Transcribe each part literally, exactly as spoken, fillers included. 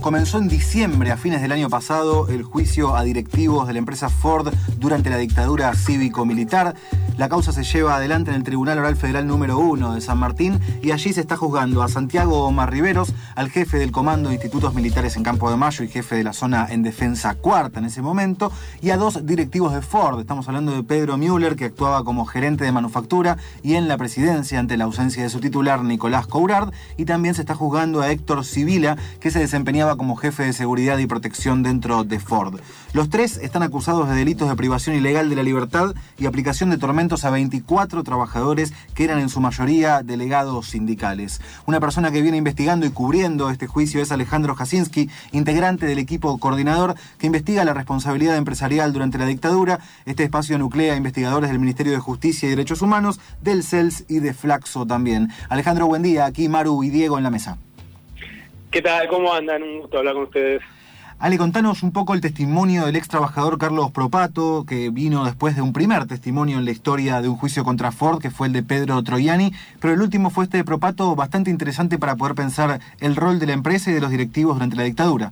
Comenzó en diciembre, a fines del año pasado, el juicio a directivos de la empresa Ford durante la dictadura cívico-militar. La causa se lleva adelante en el Tribunal Oral Federal número uno de San Martín y allí se está juzgando a Santiago Omar Riveros, al jefe del Comando de Institutos Militares en Campo de Mayo y jefe de la zona en Defensa Cuarta en ese momento, y a dos directivos de Ford. Estamos hablando de Pedro Müller, que actuaba como gerente de manufactura y en la presidencia ante la ausencia de su titular Nicolás Courard, y también se está juzgando a Héctor Sibila, que se desempeñaba como jefe de seguridad y protección dentro de Ford. Los tres están acusados de delitos de privación ilegal de la libertad y aplicación de tormentos a veinticuatro trabajadores que eran en su mayoría delegados sindicales. Una persona que viene investigando y cubriendo este juicio es Alejandro Jasinski, integrante del equipo coordinador que investiga la responsabilidad empresarial durante la dictadura. Este espacio nuclea investigadores del Ministerio de Justicia y Derechos Humanos, del C E L S y de Flaxo también. Alejandro, buen día. Aquí Maru y Diego en la mesa. ¿Qué tal? ¿Cómo andan? Un gusto hablar con ustedes. Ale, contanos un poco el testimonio del ex trabajador Carlos Propato, que vino después de un primer testimonio en la historia de un juicio contra Ford, que fue el de Pedro Troiani, pero el último fue este de Propato, bastante interesante para poder pensar el rol de la empresa y de los directivos durante la dictadura.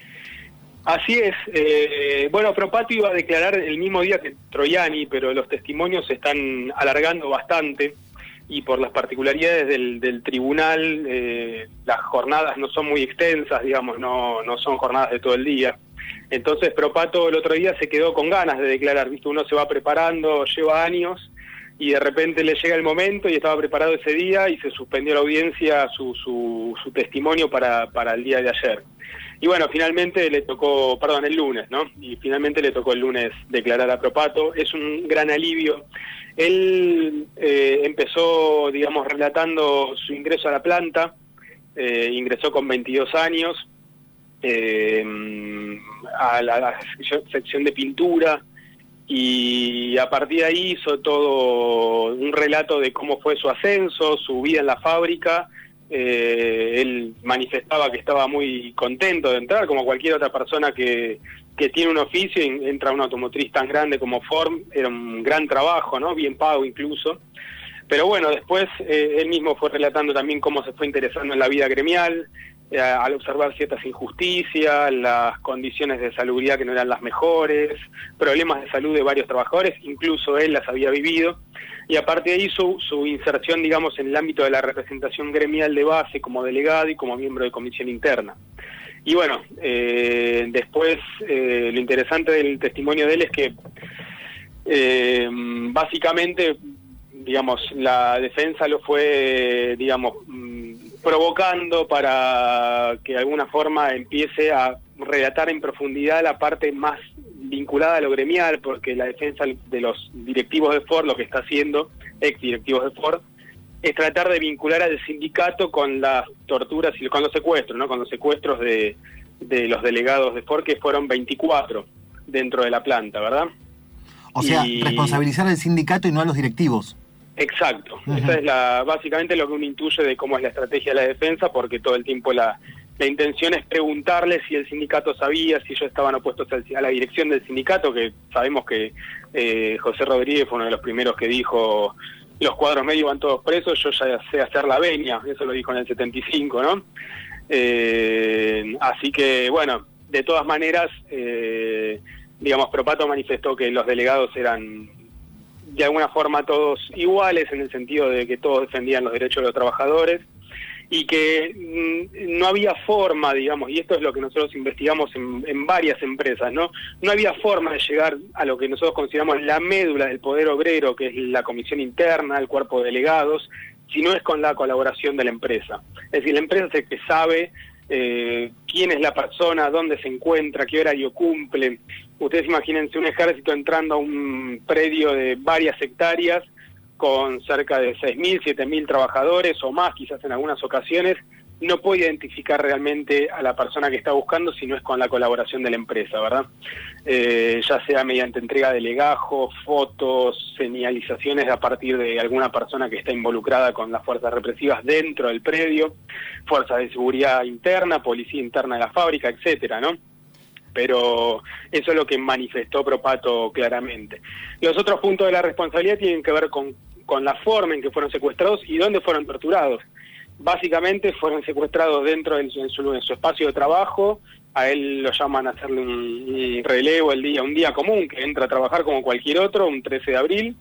Así es. Eh, bueno, Propato iba a declarar el mismo día que Troiani, pero los testimonios se están alargando bastante y por las particularidades del, del tribunal, eh, las jornadas no son muy extensas, digamos, no, no son jornadas de todo el día. Entonces Propato el otro día se quedó con ganas de declarar, ¿viste? Uno se va preparando, lleva años, y de repente le llega el momento y estaba preparado ese día y se suspendió la audiencia, su, su, su testimonio para, para el día de ayer. Y bueno, finalmente le tocó, perdón, el lunes, ¿no? Y finalmente le tocó el lunes declarar a Propato. Es un gran alivio. Él eh, empezó, digamos, relatando su ingreso a la planta, eh, ingresó con veintidós años, eh, a la, a la sección de pintura, y a partir de ahí hizo todo un relato de cómo fue su ascenso, su vida en la fábrica. Eh, él manifestaba que estaba muy contento de entrar, como cualquier otra persona que, que tiene un oficio y entra a una automotriz tan grande como Ford. Era un gran trabajo, ¿no? Bien pago incluso. Pero bueno, después eh, él mismo fue relatando también cómo se fue interesando en la vida gremial, eh, al observar ciertas injusticias, las condiciones de salubridad que no eran las mejores, problemas de salud de varios trabajadores, incluso él las había vivido. Y aparte de ahí su, su inserción, digamos, en el ámbito de la representación gremial de base como delegado y como miembro de comisión interna. Y bueno, eh, después eh, lo interesante del testimonio de él es que eh, básicamente, digamos, la defensa lo fue, digamos, provocando para que de alguna forma empiece a relatar en profundidad la parte más vinculada a lo gremial, porque la defensa de los directivos de Ford, lo que está haciendo, ex directivos de Ford, es tratar de vincular al sindicato con las torturas y con los secuestros, ¿no? Con los secuestros de, de los delegados de Ford, que fueron veinticuatro dentro de la planta, ¿verdad? O sea, y... responsabilizar al sindicato y no a los directivos. Exacto. Uh-huh. Esa es la, básicamente lo que uno intuye de cómo es la estrategia de la defensa, porque todo el tiempo la, la intención es preguntarle si el sindicato sabía, si ellos estaban opuestos al, a la dirección del sindicato, que sabemos que eh, José Rodríguez fue uno de los primeros que dijo: los cuadros medios van todos presos, yo ya sé hacer la venia. Eso lo dijo en el setenta y cinco, ¿no? Eh, así que, bueno, de todas maneras, eh, digamos, Propato manifestó que los delegados eran de alguna forma todos iguales, en el sentido de que todos defendían los derechos de los trabajadores, y que mmm, no había forma, digamos, y esto es lo que nosotros investigamos en, en varias empresas, ¿no? No había forma de llegar a lo que nosotros consideramos la médula del poder obrero, que es la comisión interna, el cuerpo de delegados, si no es con la colaboración de la empresa. Es decir, la empresa es el que sabe eh, quién es la persona, dónde se encuentra, qué horario cumple. Ustedes imagínense un ejército entrando a un predio de varias hectáreas con cerca de seis mil, siete mil trabajadores o más, quizás en algunas ocasiones. No puede identificar realmente a la persona que está buscando si no es con la colaboración de la empresa, ¿verdad? Eh, ya sea mediante entrega de legajos, fotos, señalizaciones a partir de alguna persona que está involucrada con las fuerzas represivas dentro del predio, fuerzas de seguridad interna, policía interna de la fábrica, etcétera, ¿no? Pero eso es lo que manifestó Propato claramente. Los otros puntos de la responsabilidad tienen que ver con, con la forma en que fueron secuestrados y dónde fueron torturados. básicamente fueron secuestrados dentro de su, en su, en su espacio de trabajo. A él lo llaman a hacerle un, un relevo el día, un día común, que entra a trabajar como cualquier otro, un trece de abril.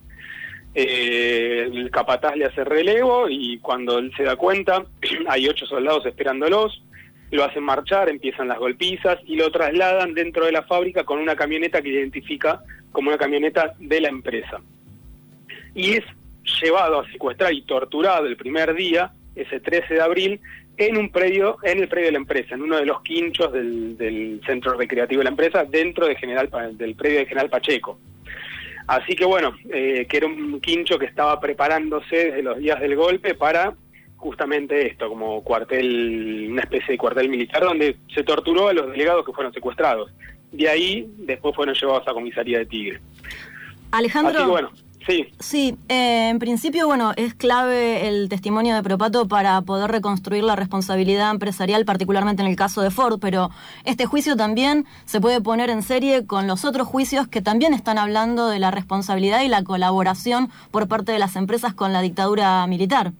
Eh, el capataz le hace relevo y cuando él se da cuenta, hay ocho soldados esperándolos, lo hacen marchar, empiezan las golpizas y lo trasladan dentro de la fábrica con una camioneta que identifica como una camioneta de la empresa. Y es llevado a secuestrar y torturado el primer día, ese trece de abril, en un predio, en el predio de la empresa, en uno de los quinchos del, del centro recreativo de la empresa, dentro de General, del predio de General Pacheco. Así que bueno, eh, que era un quincho que estaba preparándose desde los días del golpe para justamente esto, como cuartel, una especie de cuartel militar donde se torturó a los delegados que fueron secuestrados. De ahí, después fueron llevados a comisaría de Tigre. Alejandro. Así que bueno, sí. Sí, eh, en principio, bueno, es clave el testimonio de Propato para poder reconstruir la responsabilidad empresarial, particularmente en el caso de Ford, pero este juicio también se puede poner en serie con los otros juicios que también están hablando de la responsabilidad y la colaboración por parte de las empresas con la dictadura militar.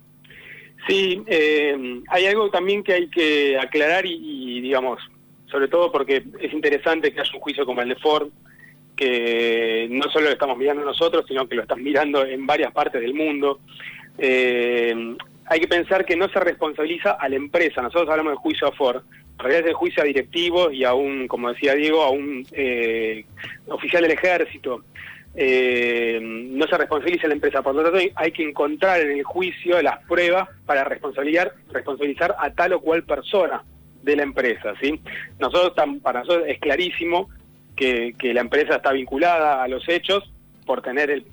Sí, eh, hay algo también que hay que aclarar y, y, digamos, sobre todo porque es interesante que haya un juicio como el de Ford, que no solo lo estamos mirando nosotros, sino que lo están mirando en varias partes del mundo. Eh, hay que pensar que no se responsabiliza a la empresa. Nosotros hablamos de juicio a Ford, en realidad es de juicio a directivos y a un, como decía Diego, a un eh, oficial del ejército. Eh, no se responsabiliza a la empresa, por lo tanto hay que encontrar en el juicio las pruebas para responsabilizar, responsabilizar a tal o cual persona de la empresa, ¿sí? Nosotros, para nosotros es clarísimo que, que la empresa está vinculada a los hechos por tener el,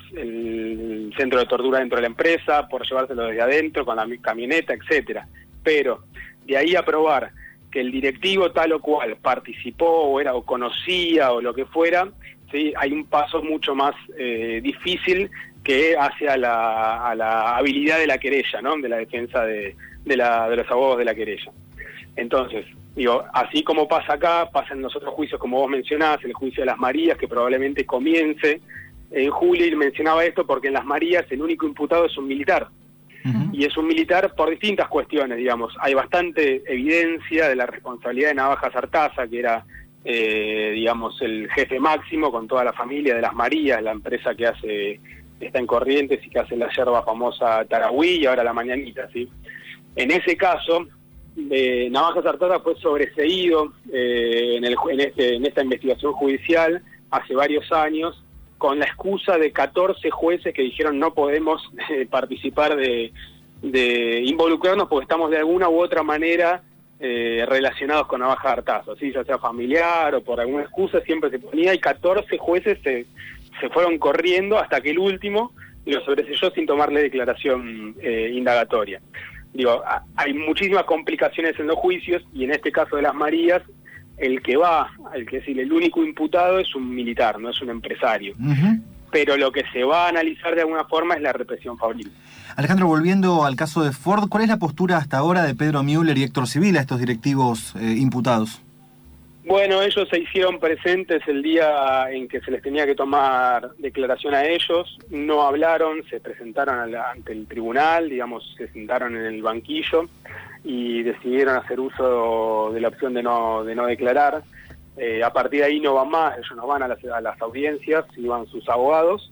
el centro de tortura dentro de la empresa, por llevárselo desde adentro con la camioneta, etcétera. Pero de ahí a probar que el directivo tal o cual participó o era o conocía o lo que fuera, sí, hay un paso mucho más eh, difícil que hacia la, a la habilidad de la querella, ¿no? De la defensa de, de, la, de los abogados de la querella. Entonces, digo, así como pasa acá, pasa en los otros juicios, como vos mencionás, el juicio de las Marías, que probablemente comience en julio, y mencionaba esto porque en las Marías el único imputado es un militar. Uh-huh. Y es un militar por distintas cuestiones, digamos. Hay bastante evidencia de la responsabilidad de Navajas Artaza, que era, eh, digamos, el jefe máximo con toda la familia de las Marías, la empresa que hace, está en Corrientes y que hace la yerba famosa Tarahui y ahora la Mañanita, ¿sí? En ese caso, eh, Navajas Artaza fue sobreseído eh, en, el, en, este, en esta investigación judicial hace varios años, con la excusa de catorce jueces que dijeron no podemos eh, participar de, de involucrarnos porque estamos de alguna u otra manera eh, relacionados con Navajas Artaza, ¿sí? Ya sea familiar o por alguna excusa, siempre se ponía, y catorce jueces se, se fueron corriendo hasta que el último lo sobreseyó sin tomarle declaración eh, indagatoria. Digo, hay muchísimas complicaciones en los juicios, y en este caso de las Marías, el que va, el que es el único imputado es un militar, no es un empresario. Uh-huh. Pero lo que se va a analizar de alguna forma es la represión fabril. Alejandro, volviendo al caso de Ford, ¿cuál es la postura hasta ahora de Pedro Müller y Héctor Sibila, estos directivos eh, imputados? Bueno, ellos se hicieron presentes el día en que se les tenía que tomar declaración a ellos, no hablaron, se presentaron a la, ante el tribunal, digamos, se sentaron en el banquillo y decidieron hacer uso de la opción de no de no declarar. Eh, a partir de ahí no van más, ellos no van a las, a las audiencias, iban sus abogados.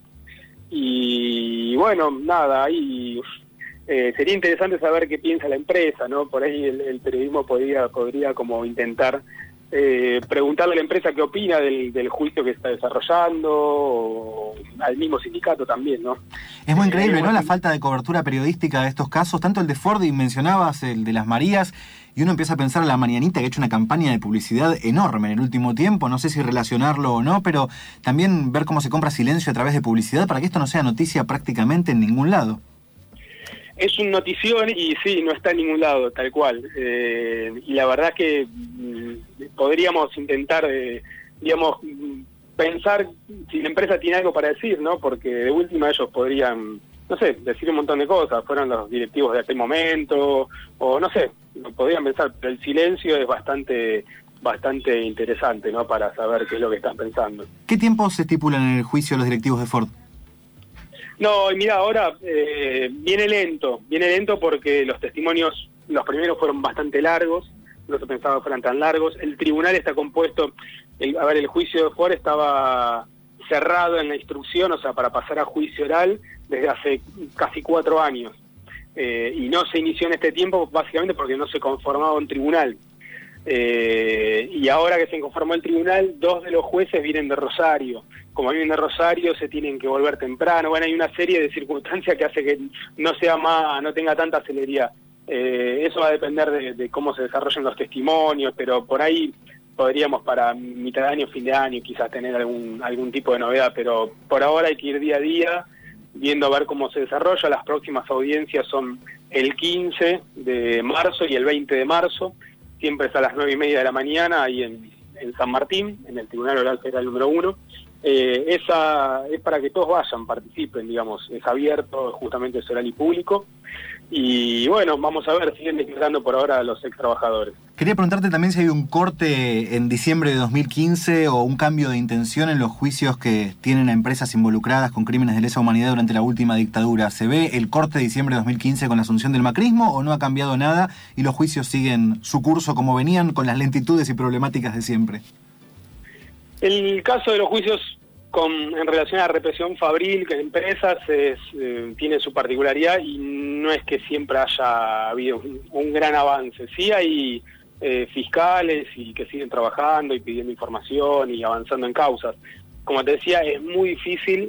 Y bueno, nada, ahí eh, sería interesante saber qué piensa la empresa, ¿no? Por ahí el, el periodismo podría, podría como intentar eh, preguntarle a la empresa qué opina del, del juicio que está desarrollando, o al mismo sindicato también, ¿no? Es muy increíble, ¿no? La falta de cobertura periodística de estos casos, tanto el de Ford y mencionabas el de las Marías, y uno empieza a pensar en la Mañanita, que ha hecho una campaña de publicidad enorme en el último tiempo, no sé si relacionarlo o no, pero también ver cómo se compra silencio a través de publicidad para que esto no sea noticia prácticamente en ningún lado. Es un notición y sí, no está en ningún lado, tal cual. Eh, y la verdad que mm, podríamos intentar, eh, digamos, pensar si la empresa tiene algo para decir, ¿no? Porque de última ellos podrían, no sé, decir un montón de cosas, fueron los directivos de aquel momento, o no sé, podrían pensar, pero el silencio es bastante bastante interesante, ¿no? Para saber qué es lo que están pensando. ¿Qué tiempo se estipulan en el juicio los directivos de Ford? No, y mira, ahora eh, viene lento, viene lento porque los testimonios, los primeros fueron bastante largos, no se pensaba que fueran tan largos. El tribunal está compuesto, el, a ver, el juicio de Ford estaba cerrado en la instrucción, o sea, para pasar a juicio oral desde hace casi cuatro años. Eh, y no se inició en este tiempo básicamente porque no se conformaba un tribunal. Eh, y ahora que se conformó el tribunal, dos de los jueces vienen de Rosario. Como vienen de Rosario, se tienen que volver temprano. Bueno, hay una serie de circunstancias que hace que no sea más, no tenga tanta celeridad. Eh, eso va a depender de, de cómo se desarrollen los testimonios, pero por ahí podríamos para mitad de año, fin de año, quizás tener algún algún tipo de novedad, pero por ahora hay que ir día a día, viendo a ver cómo se desarrolla. Las próximas audiencias son el quince de marzo y el veinte de marzo, siempre es a las nueve y media de la mañana, ahí en, en San Martín, en el Tribunal Oral Federal número uno. Eh, esa es para que todos vayan, participen, digamos, es abierto, justamente es oral y público. Y bueno, vamos a ver, siguen declarando por ahora a los ex trabajadores. Quería preguntarte también si hay un corte en diciembre de dos mil quince o un cambio de intención en los juicios que tienen a empresas involucradas con crímenes de lesa humanidad durante la última dictadura. ¿Se ve el corte de diciembre de dos mil quince con la asunción del macrismo o no ha cambiado nada y los juicios siguen su curso como venían con las lentitudes y problemáticas de siempre? El caso de los juicios con, en relación a la represión fabril que en empresas es, eh, tiene su particularidad y no es que siempre haya habido un, un gran avance. Sí hay eh, fiscales y que siguen trabajando y pidiendo información y avanzando en causas. Como te decía, es muy difícil,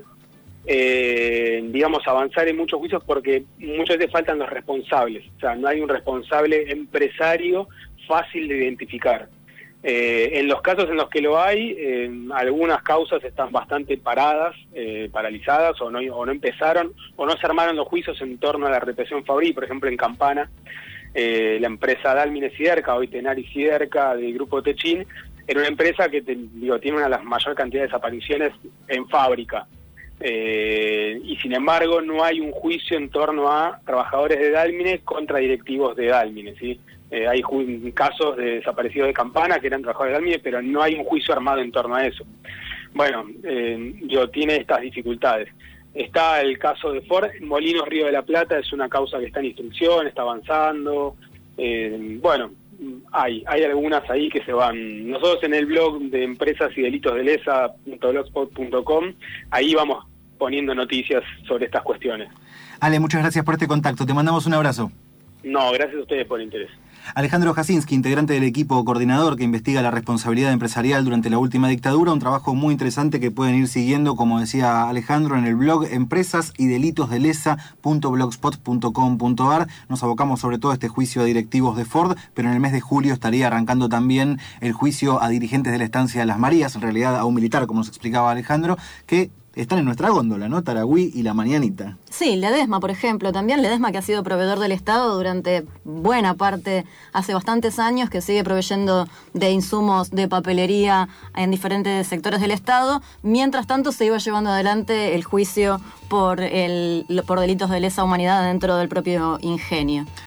eh, digamos, avanzar en muchos juicios porque muchas veces faltan los responsables. O sea, no hay un responsable empresario fácil de identificar. Eh, en los casos en los que lo hay, eh, algunas causas están bastante paradas, eh, paralizadas, o no, o no empezaron, o no se armaron los juicios en torno a la represión fabril. Por ejemplo, en Campana, eh, la empresa Dalmine Siderca, hoy Tenaris Siderca, del grupo Techin, era una empresa que te, digo, tiene una de las mayor cantidad de desapariciones en fábrica. Eh, y sin embargo, no hay un juicio en torno a trabajadores de Dalmine contra directivos de Dalmine, ¿sí? Eh, hay casos de desaparecidos de Campana que eran trabajadores de Dalmine, pero no hay un juicio armado en torno a eso. Bueno, eh, yo tiene estas dificultades. Está el caso de Ford, Molinos Río de la Plata es una causa que está en instrucción, está avanzando. Eh, bueno, hay hay algunas ahí que se van. Nosotros en el blog de Empresas y Delitos de Lesa punto blogspot punto com, ahí vamos poniendo noticias sobre estas cuestiones. Ale, muchas gracias por este contacto. Te mandamos un abrazo. No, gracias a ustedes por el interés. Alejandro Jasinski, integrante del equipo coordinador que investiga la responsabilidad empresarial durante la última dictadura, un trabajo muy interesante que pueden ir siguiendo, como decía Alejandro, en el blog Empresas y Delitos de Lesa punto blogspot punto com punto ar. Nos abocamos sobre todo a este juicio a directivos de Ford, pero en el mes de julio estaría arrancando también el juicio a dirigentes de la estancia de Las Marías, en realidad a un militar, como nos explicaba Alejandro, que están en nuestra góndola, ¿no? Taragüí y La Mañanita. Sí, Ledesma, por ejemplo, también Ledesma, que ha sido proveedor del Estado durante buena parte, hace bastantes años, que sigue proveyendo de insumos de papelería en diferentes sectores del Estado. Mientras tanto, se iba llevando adelante el juicio por, el, por delitos de lesa humanidad dentro del propio ingenio.